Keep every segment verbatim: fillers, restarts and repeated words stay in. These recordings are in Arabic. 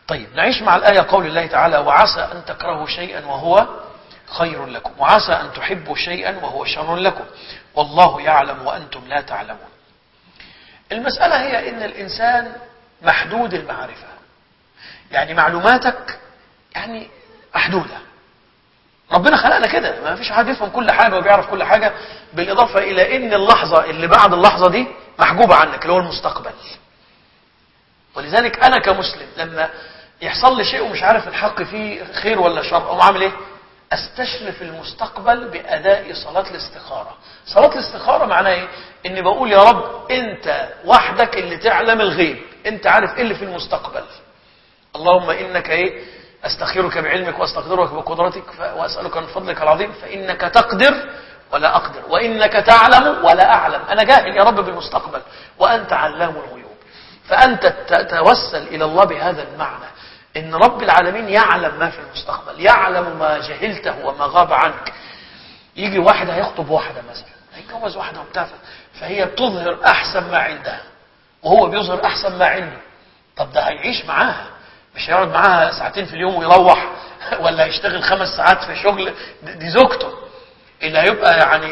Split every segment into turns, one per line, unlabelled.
طيب نعيش مع الآية قول الله تعالى وعسى أن تكرهوا شيئا وهو خير لكم وعسى أن تحبوا شيئا وهو شر لكم والله يعلم وأنتم لا تعلمون. المسألة هي إن الإنسان محدود المعرفة، يعني معلوماتك يعني محدودة. ربنا خلقنا كده، ما فيش حد يفهم كل حاجة وبيعرف كل حاجة، بالإضافة إلى إن اللحظة اللي بعد اللحظة دي محجوبة عنك اللي هو المستقبل. ولذلك أنا كمسلم لما يحصل لي شيء ومش عارف الحق فيه خير ولا شر، أقوم عامل إيه؟ أستشرف المستقبل بأداء صلاة الاستخارة. صلاة الاستخارة معناه إيه؟ إني بقول يا رب أنت وحدك اللي تعلم الغيب، أنت عارف إيه اللي في المستقبل. اللهم إنك إيه؟ أستخيرك بعلمك وأستقدرك بقدرتك وأسألك من فضلك العظيم فإنك تقدر ولا أقدر وإنك تعلم ولا أعلم. أنا جاهل يا رب بالمستقبل وأنت علام الغيوب. فأنت تتوسل إلى الله بهذا المعنى، إن رب العالمين يعلم ما في المستقبل، يعلم ما جهلته وما غاب عنك. يجي واحد هيخطب واحدة مثلا، هيتجوز واحدة وبتاع، فهي بتظهر أحسن ما عندها وهو بيظهر أحسن ما عنده. طب ده هيعيش معاها، مش هيقعد معاها ساعتين في اليوم ويروح ولا هيشتغل خمس ساعات في شغل، دي زوجته اللي هيبقى يعني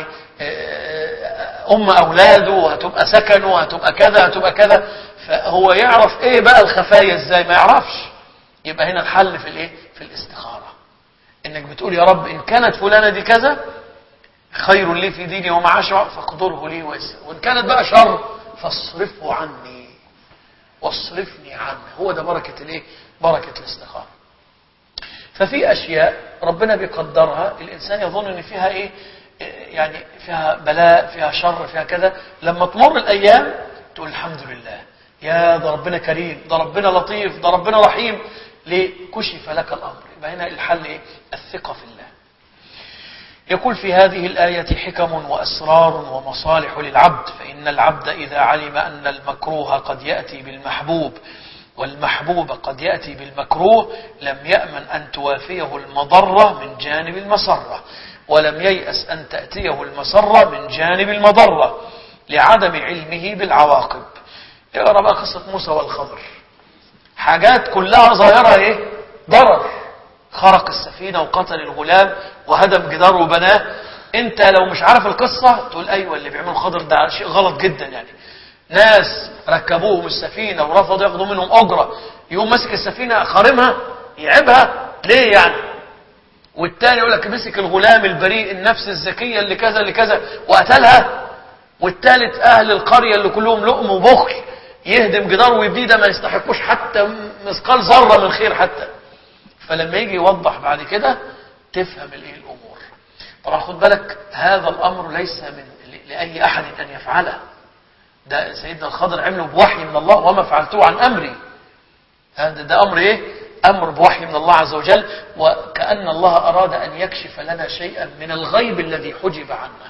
أم أولاده وهتبقى سكنه وهتبقى كذا هتبقى كذا. فهو يعرف إيه بقى الخفايا إزاي؟ ما يعرفش. يبقى هنا الحل في الإيه؟ في الاستخارة، إنك بتقول يا رب إن كانت فلانة دي كذا خير لي في ديني ومعاشي فاقدره لي ويسر، وإن كانت بقى شر فاصرفه عني واصرفني عنه. هو ده بركة الإيه؟ بركة الاستخارة. ففي أشياء ربنا بيقدرها الإنسان يظن إن فيها إيه؟ يعني فيها بلاء، فيها شر، فيها كذا. لما تمر الأيام تقول الحمد لله، يا ده ربنا كريم، ده ربنا لطيف، ده ربنا رحيم. ليه؟ كشف لك الأمر. يبقى هنا الحل إيه؟ الثقة في الله. يقول في هذه الآية حكم وأسرار ومصالح للعبد، فإن العبد إذا علم أن المكروه قد يأتي بالمحبوب والمحبوب قد يأتي بالمكروه لم يأمن أن توافيه المضرة من جانب المسرة، ولم ييأس أن تأتيه المسرة من جانب المضرة لعدم علمه بالعواقب. اقرأ بقى قصة موسى والخضر، حاجات كلها ظاهرة ايه؟ ضرر. خرق السفينة وقتل الغلام وهدم جدار وبناه. انت لو مش عارف القصة تقول ايوه اللي بيعملوا الخضر ده شيء غلط جدا. يعني ناس ركبوهم السفينة ورفضوا ياخدوا منهم أجرة، يقوم ماسك السفينة خارمها يعيبها ليه يعني؟ والتاني يقول لك مسك الغلام البريء النفس الزكية اللي كذا اللي كذا وقتلها. والتالت أهل القرية اللي كلهم لقم وبخل يهدم جدار ويبنيه، ده ما يستحقوش حتى مثقال ذرة من خير حتى. فلما يجي يوضح بعد كده تفهم الايه الأمور. طبعا خد بالك هذا الأمر ليس من لأي أحد أن يفعله، ده سيدنا الخضر عمله بوحي من الله وما فعلته عن أمري. هذا ده أمر إيه؟ أمر بوحي من الله عز وجل، وكأن الله أراد أن يكشف لنا شيئا من الغيب الذي حجب عنا.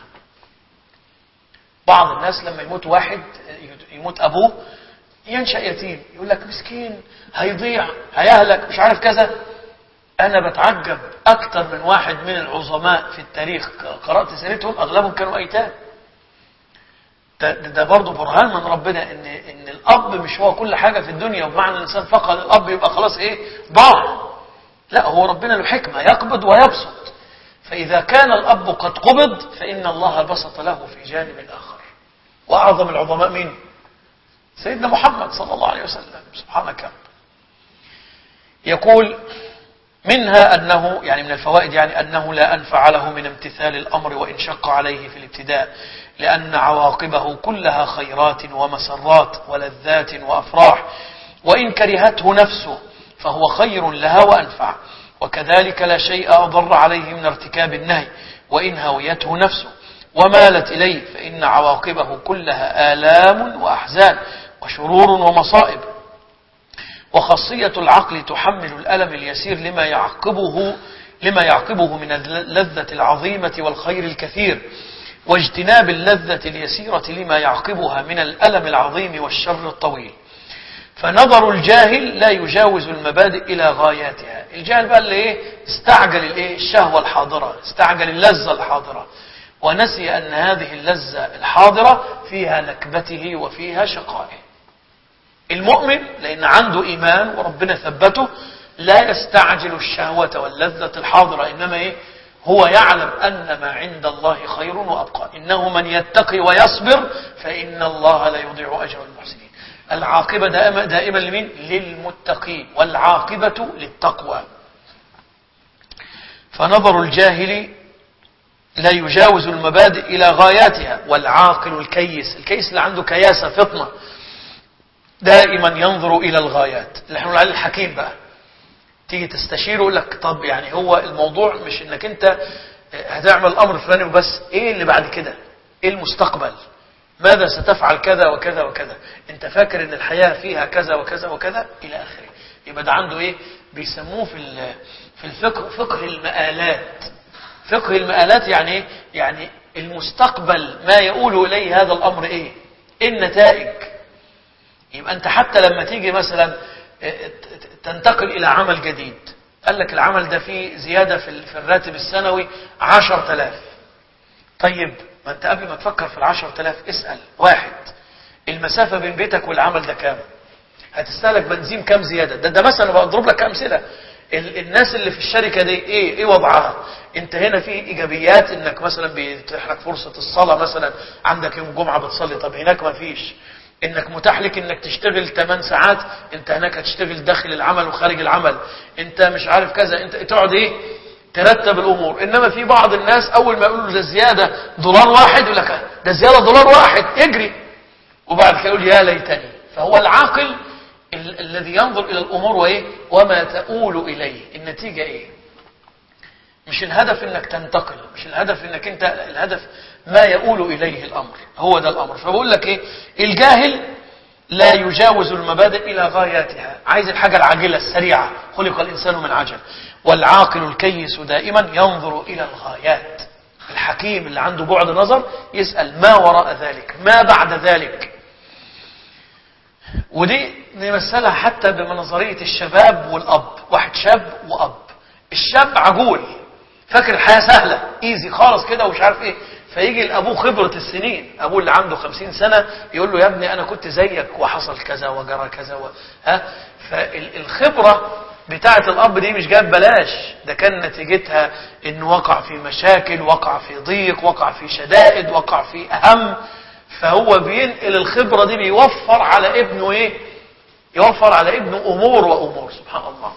بعض الناس لما يموت واحد، يموت أبوه ينشأ يتيم، يقول لك مسكين هيضيع هيهلك مش عارف كذا. أنا بتعجب أكثر من واحد من العظماء في التاريخ قرأت سيرتهم أغلبهم كانوا أيتام. ده, ده برضه برهان من ربنا ان ان الاب مش هو كل حاجه في الدنيا، وبمعنى الانسان فقد الاب يبقى خلاص ايه؟ ضاع. لا، هو ربنا له حكمه يقبض ويبسط. فاذا كان الاب قد قبض فان الله بسط له في جانب اخر. واعظم العظماء مين؟ سيدنا محمد صلى الله عليه وسلم. سبحانك رب. يقول منها أنه يعني من الفوائد يعني أنه لا أنفع له من امتثال الأمر وإن شق عليه في الابتداء، لأن عواقبه كلها خيرات ومسرات ولذات وأفراح، وإن كرهته نفسه فهو خير لها وأنفع. وكذلك لا شيء أضر عليه من ارتكاب النهي وإن هويته نفسه ومالت إليه، فإن عواقبه كلها آلام وأحزان وشرور ومصائب. وخاصية العقل تحمل الألم اليسير لما يعقبه لما يعقبه من اللذة العظيمة والخير الكثير، واجتناب اللذة اليسيرة لما يعقبها من الألم العظيم والشر الطويل. فنظر الجاهل لا يجاوز المبادئ إلى غاياتها. الجاهل بقى اللي إيه؟ استعجل الإيه؟ الشهوة الحاضرة، استعجل اللذة الحاضرة، ونسي أن هذه اللذة الحاضرة فيها نكبته وفيها شقائه. المؤمن لأن عنده إيمان وربنا ثبته لا يستعجل الشهوة واللذة الحاضرة، إنما إيه؟ هو يعلم أن ما عند الله خير وأبقى، إنه من يتقي ويصبر فإن الله لا يضيع أجر المحسنين. العاقبة دائما, دائما لمين؟ للمتقين، والعاقبة للتقوى. فنظر الجاهل لا يجاوز المبادئ إلى غاياتها، والعاقل الكيس، الكيس اللي عنده كياسة فطنة دائما ينظر إلى الغايات. اللي احنا نقول عليه الحكيم بقى، تيجي تستشيره يقول لك طب يعني هو الموضوع مش انك انت هتعمل الامر الفلاني وبس، ايه اللي بعد كده؟ ايه المستقبل؟ ماذا ستفعل كذا وكذا وكذا؟ انت فاكر ان الحياة فيها كذا وكذا وكذا الى اخره. يبقى ده عنده ايه؟ بيسموه في في الفقه فقه المآلات. فقه المآلات يعني ايه؟ يعني المستقبل ما يقول اليه هذا الامر ايه؟ ايه النتائج؟ يبقى انت حتى لما تيجي مثلا تنتقل إلى عمل جديد، قال لك العمل ده فيه زيادة في الراتب السنوي عشر تلاف. طيب ما انت قبل ما تفكر في العشر تلاف اسأل واحد، المسافة بين بيتك والعمل ده كام؟ هتستهلك بنزين كام زيادة؟ ده, ده مثلا بضرب لك أمثلة. الناس اللي في الشركة دي ايه ايه وضعها؟ انت هنا في ايجابيات انك مثلا بيتيح لك فرصة الصلاة، مثلا عندك يوم جمعة بتصلي، طب هناك ما فيش. انك متاح لك انك تشتغل ثمان ساعات، انت هناك هتشتغل داخل العمل وخارج العمل، انت مش عارف كذا، انت تقعد ايه ترتب الامور. انما في بعض الناس اول ما يقولوا ده زياده دولار واحد يقول لك ده زياده دولار واحد يجري، وبعد كده يقول يا ليتني. فهو العاقل ال- الذي ينظر الى الامور وايه وما تؤول اليه، النتيجه ايه؟ مش الهدف انك تنتقل، مش الهدف انك انت، الهدف ما يؤول اليه الامر، هو ده الامر. فبقول لك ايه؟ الجاهل لا يجاوز المبادئ الى غاياتها، عايز الحاجه العاجله السريعه، خلق الانسان من عجل. والعاقل الكيس دائما ينظر الى الغايات. الحكيم اللي عنده بعد نظر يسأل ما وراء ذلك، ما بعد ذلك. ودي نمثلها حتى بنظريه الشباب والاب. واحد شاب واب، الشاب عجول فاكر الحياة سهلة ايزي خالص كده ومش عارف ايه، فيجي لابوه خبرة السنين، ابوه اللي عنده خمسين سنة يقول له يا ابني انا كنت زيك وحصل كذا وجرى كذا و... ها. فالخبرة بتاعة الاب دي مش جايه ببلاش، ده كان نتيجتها انه وقع في مشاكل، وقع في ضيق، وقع في شدائد، وقع في اهم. فهو بينقل الخبرة دي، بيوفر على ابنه ايه؟ يوفر على ابنه امور وامور. سبحان الله.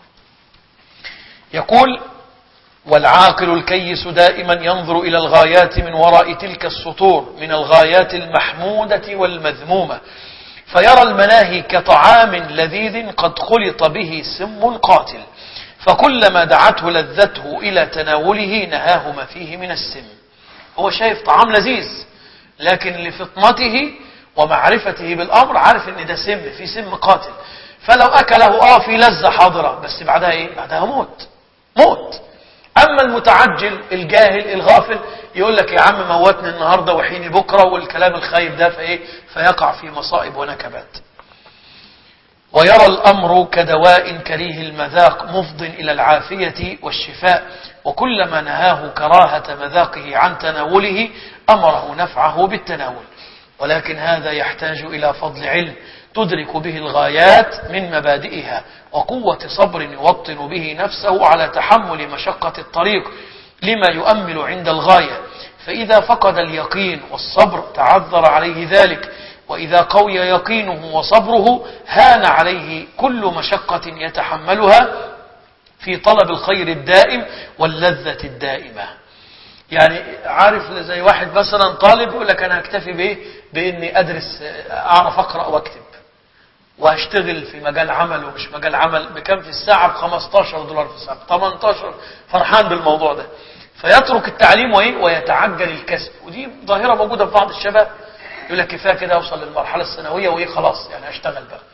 يقول والعاقل الكيس دائما ينظر إلى الغايات من وراء تلك السطور من الغايات المحمودة والمذمومة، فيرى المناهي كطعام لذيذ قد خلط به سم قاتل، فكلما دعته لذته إلى تناوله نهاه ما فيه من السم. هو شايف طعام لذيذ، لكن لفطنته ومعرفته بالأمر عارف ان ده سم، في سم قاتل، فلو أكله آه في لذة حاضرة، بس بعدها ايه؟ بعدها موت موت. أما المتعجل الجاهل الغافل يقول لك يا عم موتني النهاردة وحيني بكرة، والكلام الخايب ده فإيه؟ فيقع في مصائب ونكبات. ويرى الأمر كدواء كريه المذاق مفض إلى العافية والشفاء، وكلما نهاه كراهة مذاقه عن تناوله أمره نفعه بالتناول. ولكن هذا يحتاج إلى فضل علم تدرك به الغايات من مبادئها، وقوة صبر يوطن به نفسه على تحمل مشقة الطريق لما يؤمل عند الغاية. فإذا فقد اليقين والصبر تعذر عليه ذلك، وإذا قوي يقينه وصبره هان عليه كل مشقة يتحملها في طلب الخير الدائم واللذة الدائمة. يعني عارف زي واحد مثلا طالب يقول لك أنا هكتفي بإيه؟ بإني أدرس، أعرف أقرأ وأكتب، وهشتغل في مجال عمل ومش مجال عمل، بكم في الساعة؟ ب خمستاشر دولار في الساعة، تمنتاشر، فرحان بالموضوع ده، فيترك التعليم وإيه؟ ويتعجل الكسب. ودي ظاهرة موجودة في بعض الشباب، يقول لك كفاية كده أوصل للمرحلة الثانوية وإيه خلاص يعني هشتغل بقى.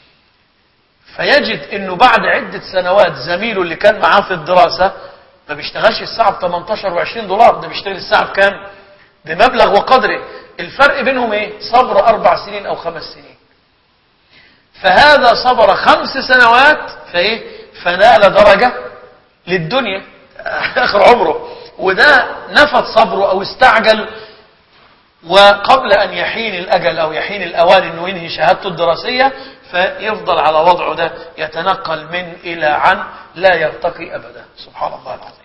فيجد إنه بعد عدة سنوات زميله اللي كان معاه في الدراسة ما بيشتغلش الساعة ب تمنتاشر وعشرين دولار، ده بيشتغل الساعة بكام؟ بمبلغ وقدره. الفرق بينهم إيه؟ صبر أربع سنين أو خمس سنين. فهذا صبر خمس سنوات فإيه؟ فنال درجة للدنيا آخر عمره، وده نفت صبره أو استعجل وقبل أن يحين الأجل أو يحين الأوان أنه ينهي شهادته الدراسية فيفضل على وضعه ده يتنقل من إلى عن لا يرتقي أبدا. سبحان الله العظيم.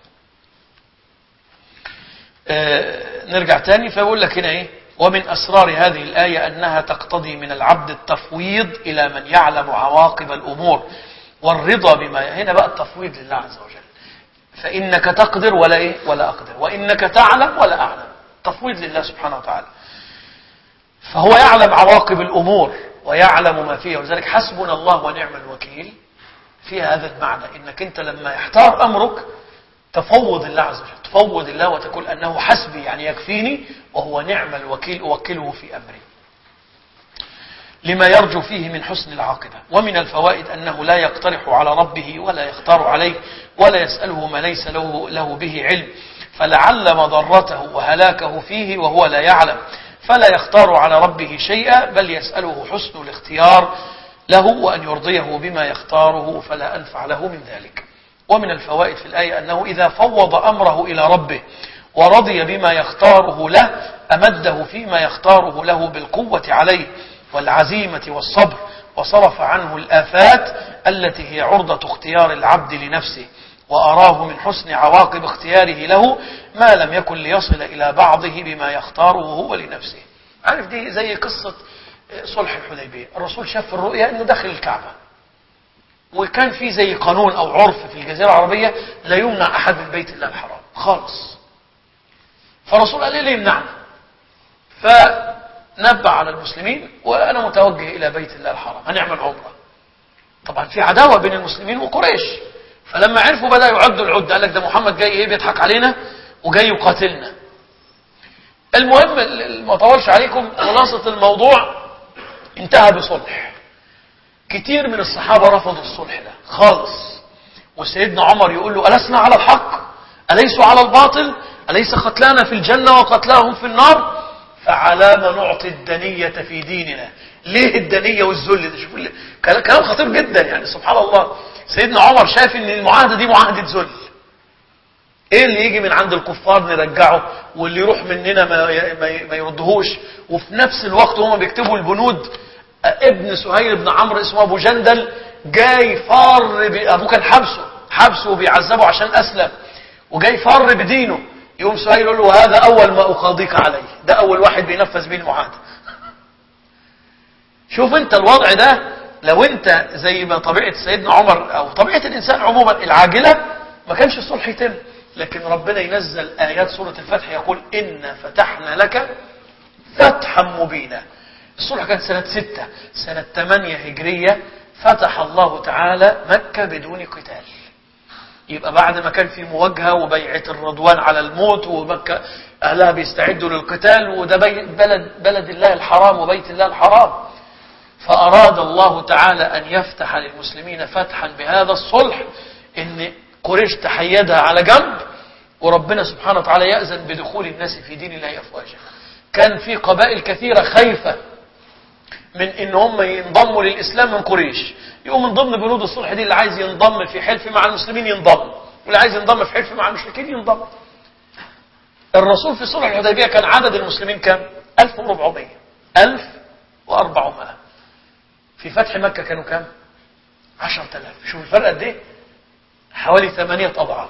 آه نرجع تاني فيقول لك هنا إيه؟ ومن أسرار هذه الآية أنها تقتضي من العبد التفويض إلى من يعلم عواقب الأمور والرضا بما. هنا بقى التفويض لله عز وجل. فإنك تقدر ولا إيه ولا أقدر، وإنك تعلم ولا أعلم. تفويض لله سبحانه وتعالى. فهو يعلم عواقب الأمور ويعلم ما فيها، ولذلك حسبنا الله ونعم الوكيل في هذا المعنى، إنك أنت لما يحتار أمرك تفوض الله عز وجل، تفوض الله وتقول أنه حسبي يعني يكفيني، وهو نعم الوكيل أوكله في أمري لما يرجو فيه من حسن العاقبة. ومن الفوائد أنه لا يقترح على ربه ولا يختار عليه ولا يسأله ما ليس له, له به علم، فلعل مضرته وهلاكه فيه وهو لا يعلم، فلا يختار على ربه شيئا بل يسأله حسن الاختيار له وأن يرضيه بما يختاره فلا أنفع له من ذلك. ومن الفوائد في الآية أنه إذا فوض أمره إلى ربه ورضي بما يختاره له أمده فيما يختاره له بالقوة عليه والعزيمة والصبر، وصرف عنه الآفات التي هي عرضة اختيار العبد لنفسه، وأراه من حسن عواقب اختياره له ما لم يكن ليصل إلى بعضه بما يختاره هو لنفسه. عارف دي زي قصة صلح الحديبية. الرسول شاف في الرؤيا أنه داخل الكعبة، وكان في زي قانون أو عرف في الجزيرة العربية لا يمنع أحد من بيت الله الحرام خالص. فالرسول قال لي يمنعنا، فنبع على المسلمين وأنا متوجه إلى بيت الله الحرام هنعمل عمرة. طبعا في عداوة بين المسلمين وقريش، فلما عرفوا بدأ يعدوا العدة، قال لك ده محمد جاي ايه بيضحك علينا وجاي يقاتلنا. المهم ما طولش عليكم، خلاصة الموضوع انتهى بصلح. كتير من الصحابة رفضوا الصلح ده خالص، وسيدنا عمر يقول له ألسنا على الحق أليسوا على الباطل أليس قتلانا في الجنة وقتلاهم في النار فعلى ما نعطي الدنية في ديننا. ليه الدنية والذل ده؟ شوفوا كلام خطير جدا يعني. سبحان الله. سيدنا عمر شاف ان المعاهدة دي معاهدة ذل. ايه اللي يجي من عند الكفار نرجعه، واللي يروح مننا ما ما يردهوش. وفي نفس الوقت هم بيكتبوا البنود، ابن سهيل بن عمرو اسمه ابو جندل جاي فار، ابوه كان حبسه حبسه وبيعذبه عشان اسلم، وجاي فار بدينه. يقوم سهيل يقول له هذا اول ما اقاضيك عليه، ده اول واحد بينفذ بيه المعاهدة. شوف انت الوضع ده، لو انت زي ما طبيعة سيدنا عمر او طبيعة الانسان عموما العاجلة ما كانش الصلح يتم، لكن ربنا ينزل ايات سورة الفتح يقول إنا فتحنا لك فتحا مبينا. الصلح كان سنة ستة، سنة ثمانية هجرية فتح الله تعالى مكة بدون قتال. يبقى بعد ما كان في مواجهة وبيعة الرضوان على الموت ومكة أهلها بيستعدوا للقتال، وده بلد, بلد الله الحرام وبيت الله الحرام، فأراد الله تعالى أن يفتح للمسلمين فتحا بهذا الصلح، إن قريش تحيدها على جنب، وربنا سبحانه وتعالى يأذن بدخول الناس في دين الله أفواجا. كان في قبائل كثيرة خايفة من إن هم ينضموا للإسلام من قريش، يقوم من ضمن بنود الصلح دي اللي عايز ينضم في حلف مع المسلمين ينضم، واللي عايز ينضم في حلف مع المشركين ينضم. الرسول في صلح الحديبية كان عدد المسلمين كم؟ ألف وأربعمائة ألف وأربعمائة. في فتح مكة كانوا كم؟ عشرة آلاف. شوف الفرق قد ايه؟ حوالي ثمانية أضعاف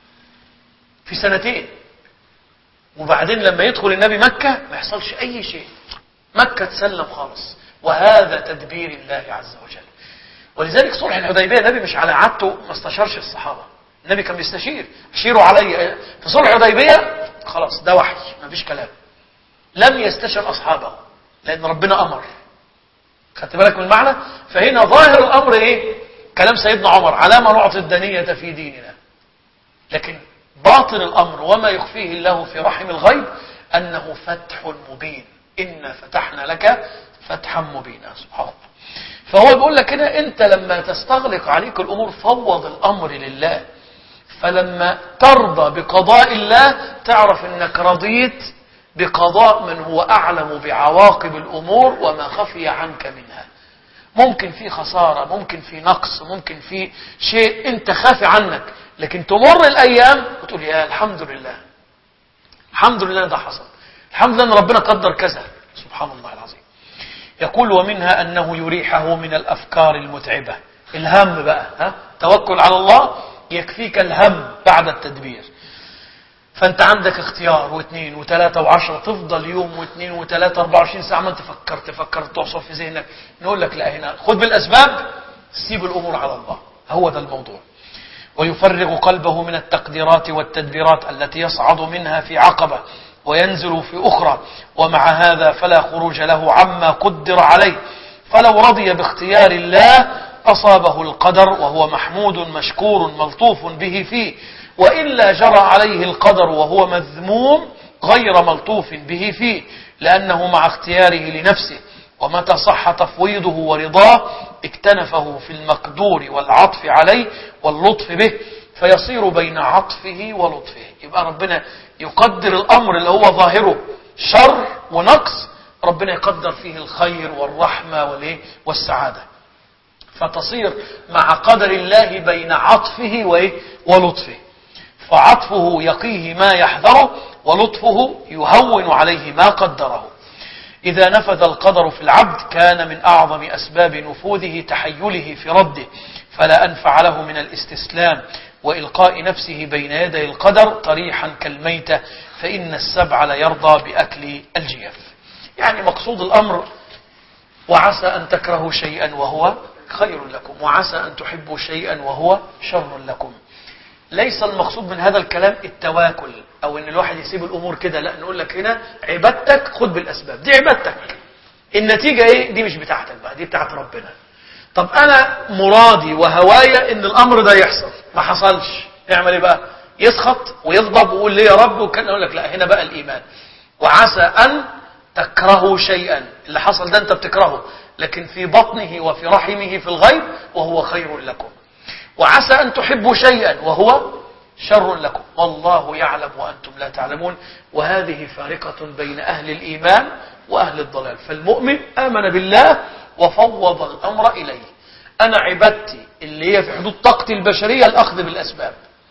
في سنتين. وبعدين لما يدخل النبي مكة ما يحصلش أي شيء، مكة تسلم خالص، وهذا تدبير الله عز وجل. ولذلك صلح الحديبية النبي مش على عادته ما استشارش الصحابة، النبي كان بيستشير. اشيروا علي في صلح الحديبية، خلاص ده وحي ما فيش كلام. لم يستشر أصحابه لأن ربنا أمر. خدت بالك من المعنى؟ فهنا ظاهر الأمر إيه؟ كلام سيدنا عمر على ما نعطي الدنية في ديننا. لكن باطن الأمر وما يخفيه الله في رحم الغيب أنه فتح مبين. إنا فتحنا لك فتحا مبينا. سبحان الله. فهو بيقول لك هنا أنت لما تستغلق عليك الأمور فوض الأمر لله، فلما ترضى بقضاء الله تعرف أنك رضيت بقضاء من هو أعلم بعواقب الأمور وما خفي عنك منها. ممكن في خسارة، ممكن في نقص، ممكن في شيء أنت خافي عنك، لكن تمر الأيام وتقول يا الحمد لله الحمد لله ده حصل، الحمد لله أن ربنا قدر كذا، سبحان الله العظيم. يقول ومنها أنه يريحه من الأفكار المتعبة. الهم بقى، ها توكل على الله يكفيك الهم بعد التدبير. فأنت عندك اختيار واثنين وثلاثة وعشرة، تفضل يوم واثنين وثلاثة أربعة وعشرين ساعة ما أنت فكرت فكرت تعصر في ذهنك. نقول لك لا، هنا خذ بالأسباب، سيب الأمور على الله. هو ده الموضوع. ويفرغ قلبه من التقديرات والتدبيرات التي يصعد منها في عقبة وينزل في أخرى، ومع هذا فلا خروج له عما قدر عليه. فلو رضي باختيار الله أصابه القدر وهو محمود مشكور ملطوف به فيه، وإلا جرى عليه القدر وهو مذموم غير ملطوف به فيه، لأنه مع اختياره لنفسه. ومتى صح تفويضه ورضاه اكتنفه في المقدور والعطف عليه واللطف به، فيصير بين عطفه ولطفه. يبقى ربنا يقدر الأمر اللي هو ظاهره شر ونقص، ربنا يقدر فيه الخير والرحمة والسعادة، فتصير مع قدر الله بين عطفه ولطفه. فعطفه يقيه ما يحذره، ولطفه يهون عليه ما قدره. إذا نفذ القدر في العبد كان من أعظم أسباب نفوذه تحيله في رده، فلا أنفع له من الاستسلام وإلقاء نفسه بين يدي القدر طريحا كالميتة، فإن السبع لا يرضى بأكل الجيف. يعني مقصود الأمر وعسى أن تكرهوا شيئا وهو خير لكم، وعسى أن تحبوا شيئا وهو شر لكم. ليس المقصود من هذا الكلام التواكل أو أن الواحد يسيب الأمور كده، لا، نقول لك هنا عبادتك خد بالأسباب، دي عبادتك. النتيجة إيه؟ دي مش بتاعتك بقى، دي بتاعت ربنا. طب أنا مرادي وهوايا إن الأمر ده يحصل، ما حصلش، نعمل إيه بقى؟ يسخط ويغضب ويقول ليه يا رب وكان. أقول لك لا، هنا بقى الإيمان. وعسى أن تكرهوا شيئا، اللي حصل ده أنت بتكرهه، لكن في بطنه وفي رحمه في الغيب وهو خير لكم. وعسى أن تحبوا شيئا وهو شر لكم، والله يعلم وأنتم لا تعلمون. وهذه فارقة بين أهل الإيمان وأهل الضلال. فالمؤمن آمن بالله وفوض الأمر إليه. أنا عبادتي اللي هي في حدود طاقتي البشرية الأخذ بالأسباب،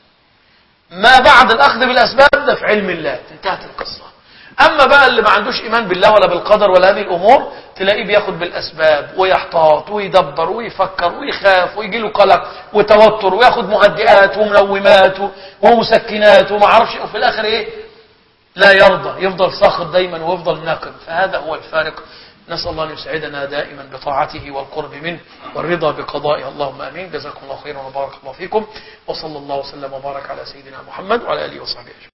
ما بعد الأخذ بالأسباب ده في علم الله، انتهت القصة. أما بقى اللي ما عندوش إيمان بالله ولا بالقدر ولا هذه الأمور، تلاقيه بياخد بالأسباب ويحتاط ويدبر ويفكر ويخاف ويجي له قلق وتوتر وياخد مهدئات ومنومات ومسكنات وما عرفش، وفي الآخر إيه؟ لا يرضى، يفضل ساخط دايما ويفضل ناقم. فهذا هو الفارق. نسأل الله أن يسعدنا دائما بطاعته والقرب منه والرضا بقضائه، اللهم آمين. جزاكم الله خيرا وبارك الله فيكم، وصلى الله وسلم وبارك على سيدنا محمد وعلى آله وصحبه أجمعين.